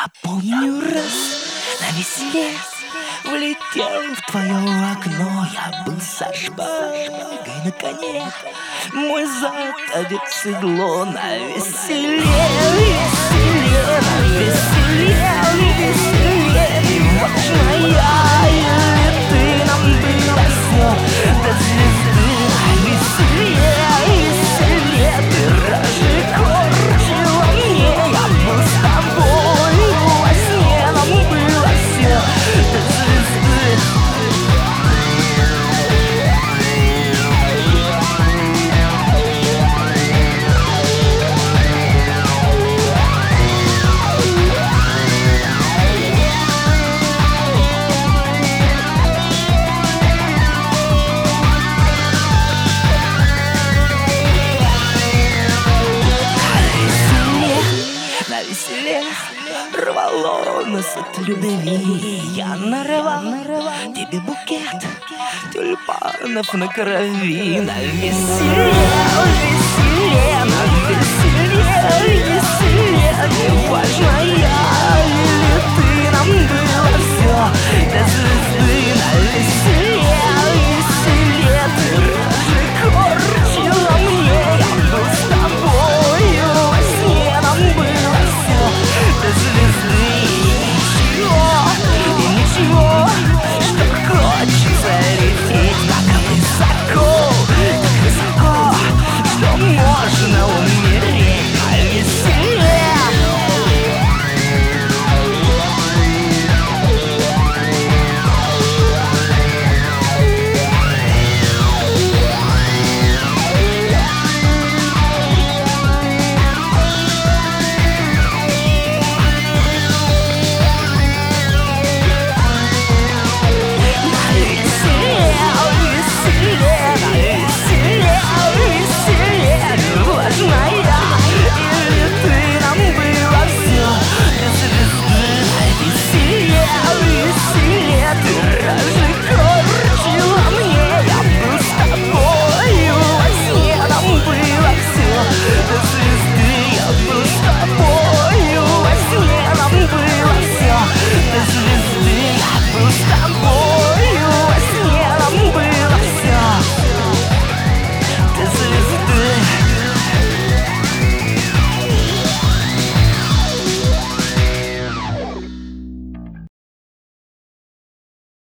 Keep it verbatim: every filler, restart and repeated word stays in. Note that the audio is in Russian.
Я помню раз на веселе влетел в твое окно. Я был со шпагой на коне, мой зад одет в седло. На веселе, веселе, на веселе, веселе. Неважная ли ты, нам было все до звезды. На веселе, веселе, ты рожи корчила мне. Я был с тобой во сне, нам было все до звезды. На веселе рвало нас от любви. Я нарывал тебе букет тюльпанов на крови. На веселе, веселе, на веселе, веселе.